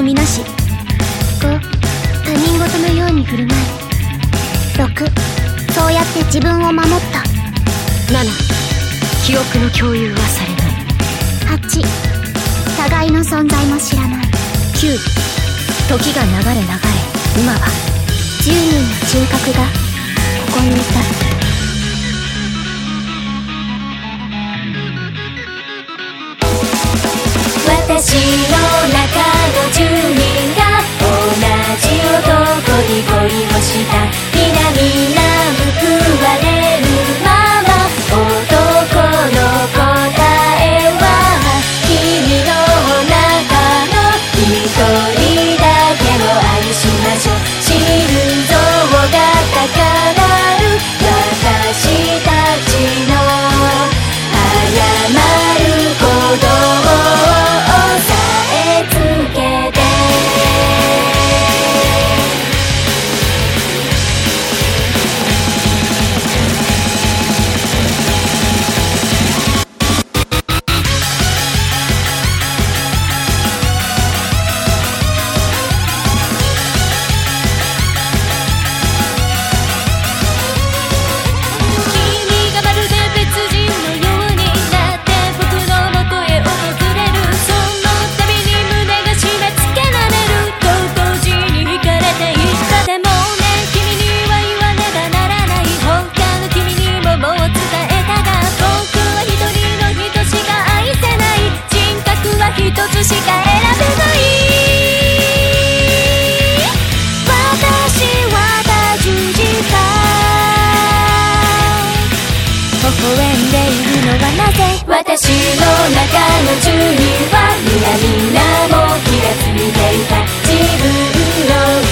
みなし。5、他人事のように振る舞い。6、そうやって自分を守った。 7、記憶の共有はされない。 8、互いの存在も知らない。 9、時が流れ流れ今は 10人の人格がここにいた。 私の中の10人が同じ男に恋をした。皆報われるまま男の答えは君の中の一人だけを愛しましょう。心臓が高鳴る私たちの謝る鼓動をさえつけて。君がまるで別人のようになって僕の元へ訪れる。その度に胸が締め付けられる。と同時に惹かれていった。でもね、君には言わねばならない。他の君にももう伝えたが、僕は一人の人しか愛せない。人格は一つしか選べない。私は多重時間微笑んでいるのはなぜ。私の中の10人は皆も気がついていた。自分の